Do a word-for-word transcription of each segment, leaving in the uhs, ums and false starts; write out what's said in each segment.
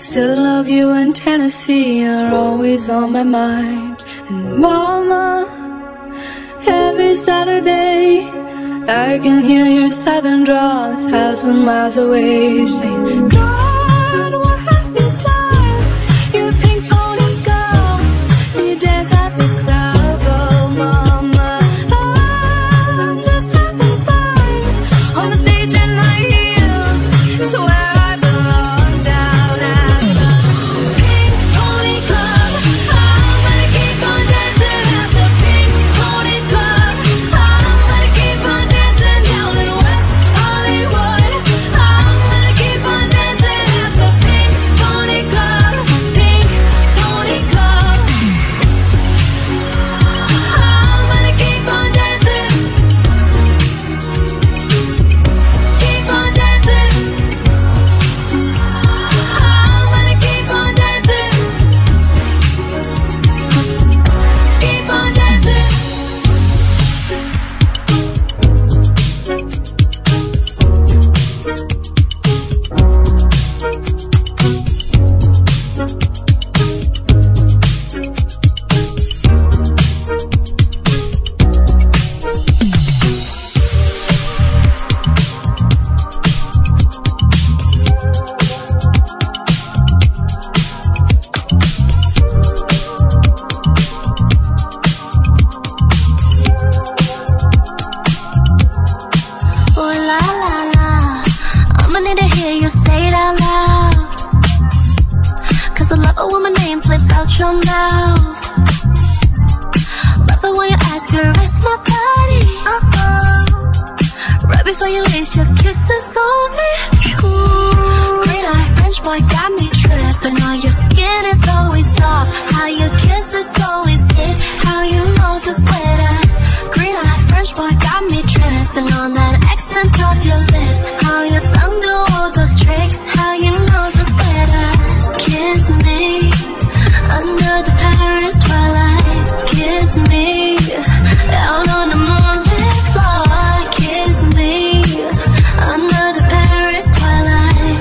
Still love you and Tennessee are always on my mind. And mama, every Saturday I can hear your southern drawl a thousand miles away, saying, God, what have you done? You're a pink pony girl, you dance at the club. Oh mama, I'm just having fun on the stage in my heels. It's where I belong, down at the Pink Pony Club. I'm gonna keep on dancing at the Pink Pony Club. I'm gonna keep on dancing down in West Hollywood. I'm gonna keep on dancing at the Pink Pony Club. Pink Pony Club. I'm gonna keep on dancing. Keep on dancing. I'm gonna keep on dancing. Keep on dancing. Oh la la la, I'ma need to hear you say it out loud. Cause I love it when my name slips out your mouth. Love it when you ask to rest my body. Uh-oh. Right before you lace your kisses on me. Ooh. Green eye French boy got me tripping. On your skin is always soft. How your kisses always hit. How you know to sweater. Green eye French boy got me tripping on that accent of your lips. How your tongue do all those tricks. How you know to sweater. Kiss me under the Paris twilight. Kiss me out on the moonlit floor. Kiss me under the Paris twilight.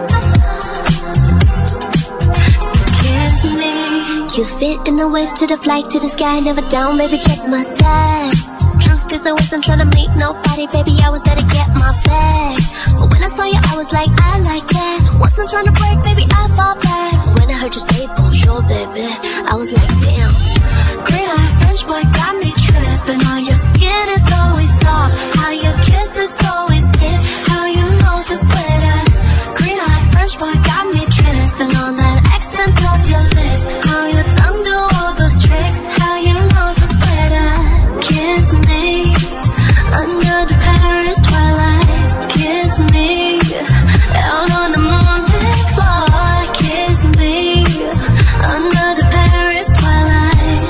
So kiss me. You fit in the wave to the flight to the sky. Never down, baby, check my stats. Truth is I wasn't tryna meet nobody, baby, I was there to get my bag. But when I saw you, I was like, I like that. Wasn't tryna break, baby, I fall back. But when I heard you say bonjour, baby, I was like, damn. Green eye French boy got me tripping. On your skin is always soft. How your kisses always hit. How you know to sweater. Green eye French boy got me tripping on that accent of your lips. How your tongue do all those tricks. How you know to sweater. Kiss me under the Paris twilight. Kiss me out on the moonlit floor. Kiss me under the Paris twilight.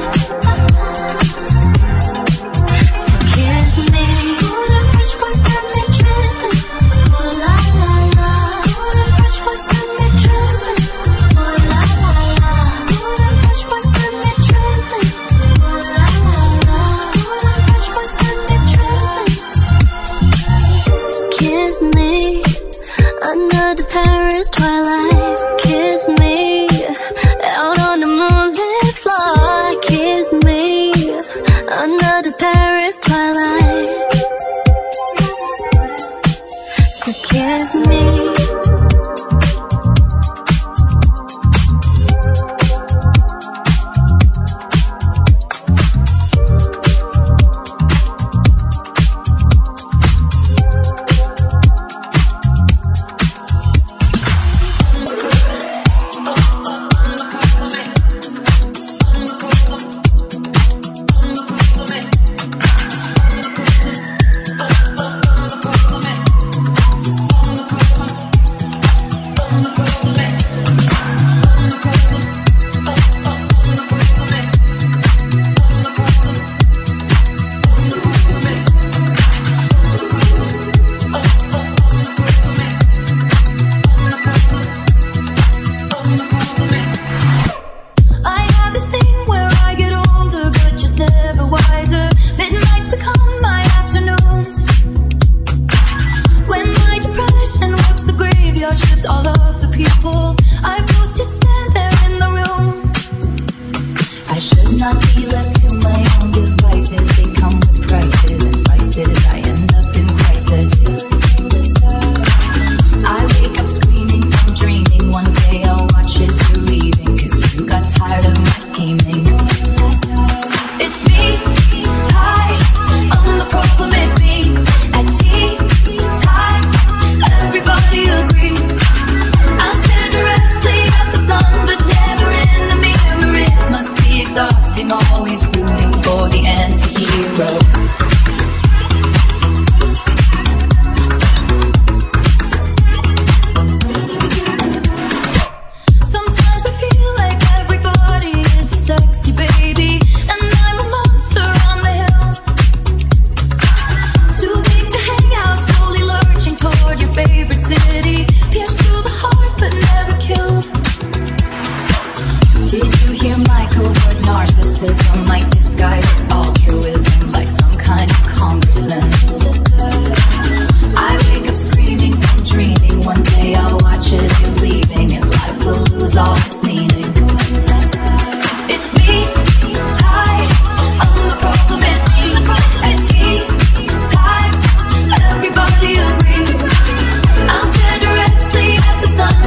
So kiss me. Ooh, the French boys got me tripping. Ooh la la la. Ooh, the French boys got me tripping. Ooh la la la. Ooh, the French boys got me tripping. Ooh la la la. Ooh, the French boys got me tripping. Kiss me under the Paris twilight. Kiss me out on the moonlit floor. Kiss me under the Paris twilight. So kiss me. all of the people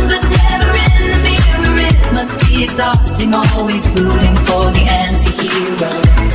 sun, but never in the mirror. It must be exhausting, always rooting for the anti-hero.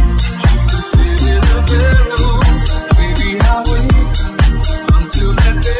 Until that day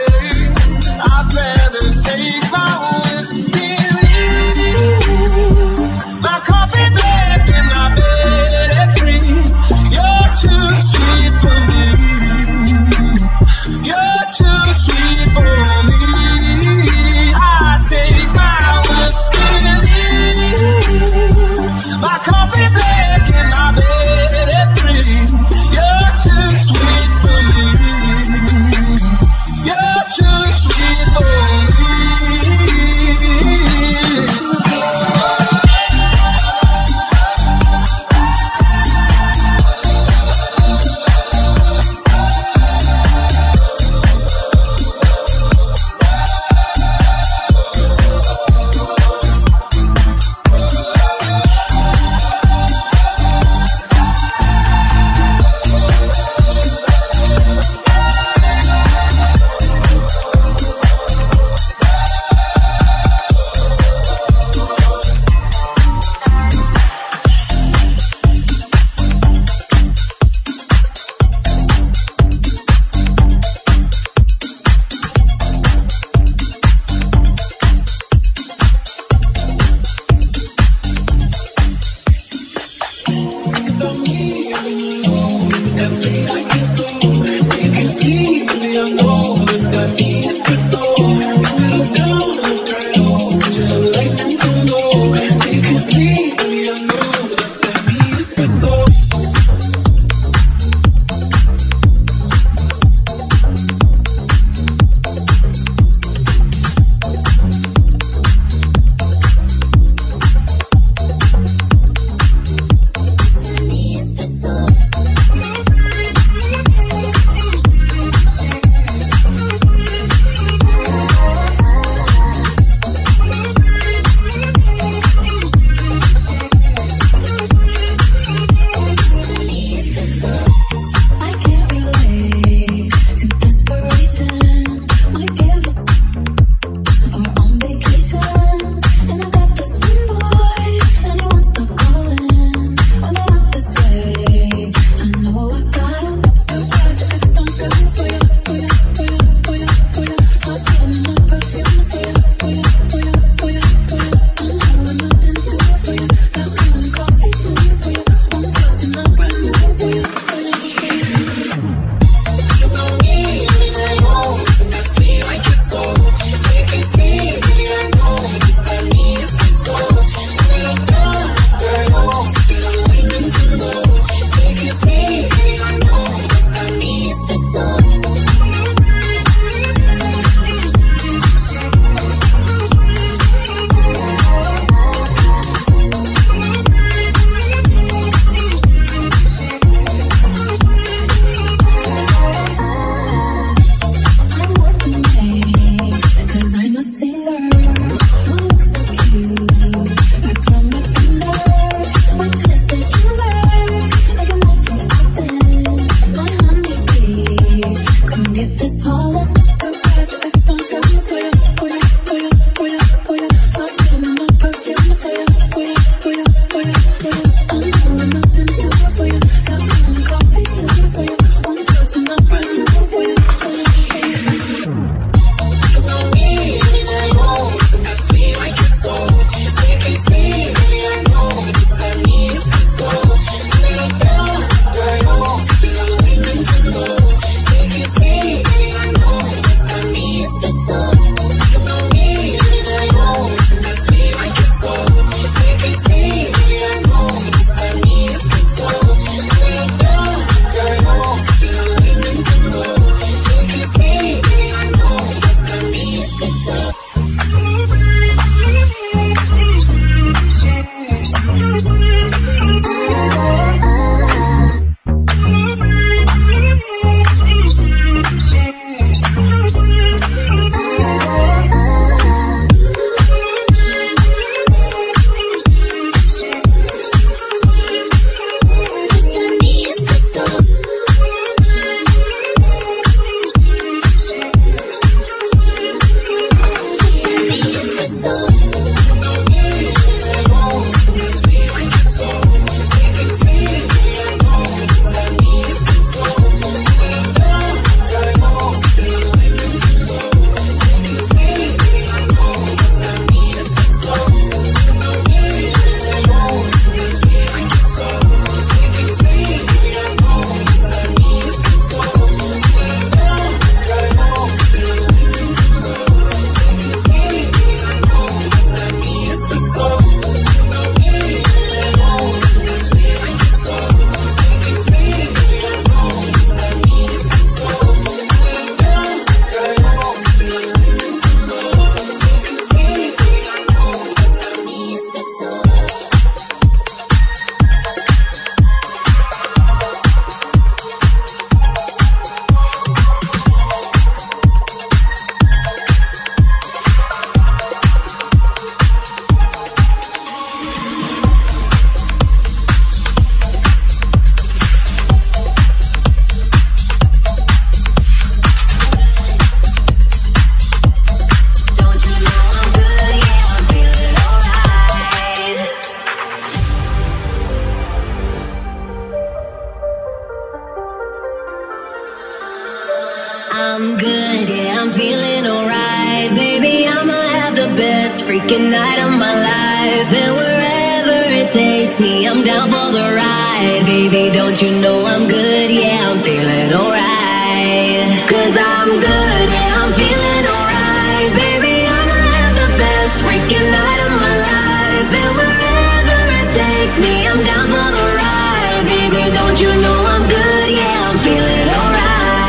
I'm good, yeah, I'm feeling alright. Baby, I'ma have the best freaking night of my life. And wherever it takes me, I'm down for the ride. Baby, don't you know I'm good, yeah, I'm feeling alright. Cause I'm good, yeah, I'm feeling alright. Baby, I'ma have the best freaking night of my life. And wherever it takes me, I'm down for the ride. Baby, don't you know I'm good, yeah, I'm feeling alright.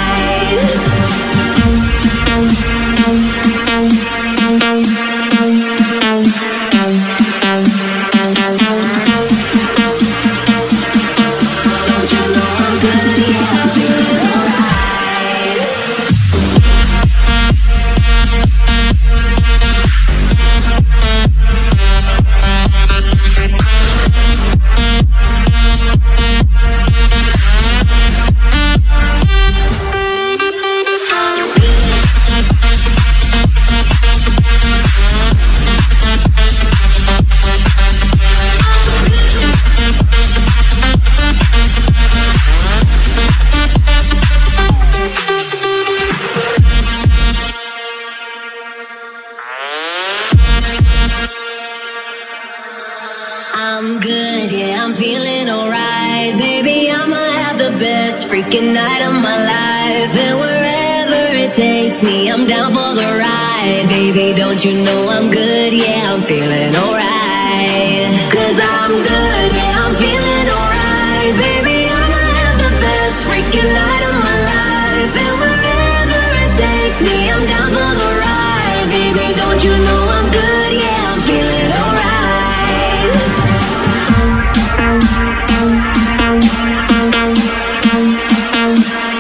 I'm good, yeah, I'm feeling alright. Baby, I'ma have the best freaking night of my life. And wherever it takes me, I'm down for the ride. Baby, don't you know I'm good, yeah, I'm feeling alright. Cause I'm good, yeah, I'm feeling alright. Baby, I'ma have the best freaking night of my life. And wherever it takes me, I'm down for the ride. Baby, don't you know I'm good, yeah, I'm feeling alright.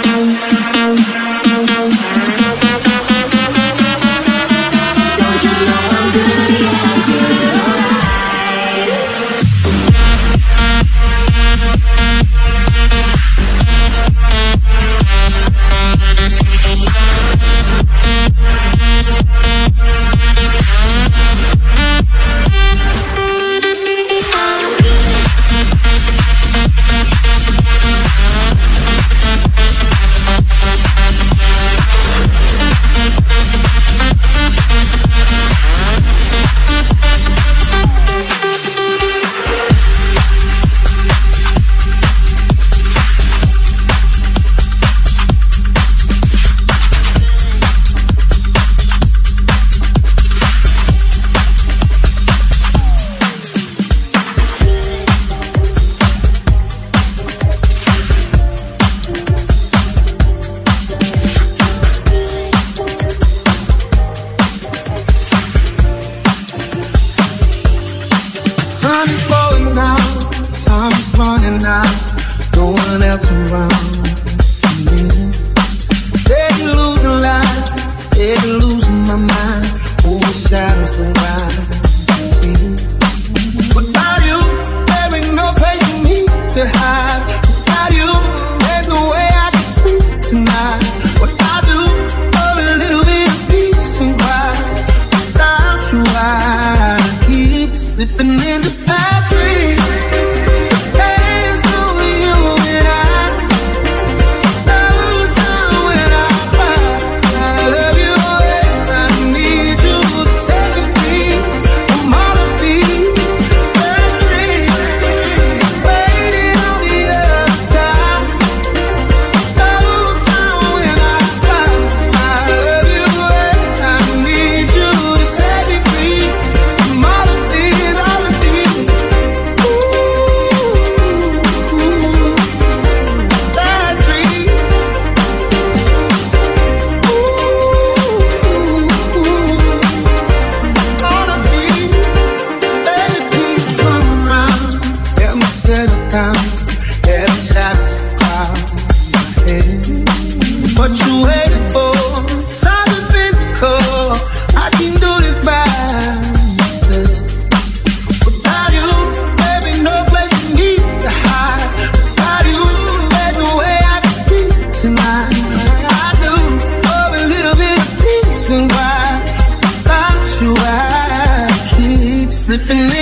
Don't you know and grind, sweet. Without you, there ain't no place for me to hide. Without you, there's no way I can sleep tonight. What I do, for a little bit of peace and quiet. Without you, I keep slipping into bad dreams. Slipping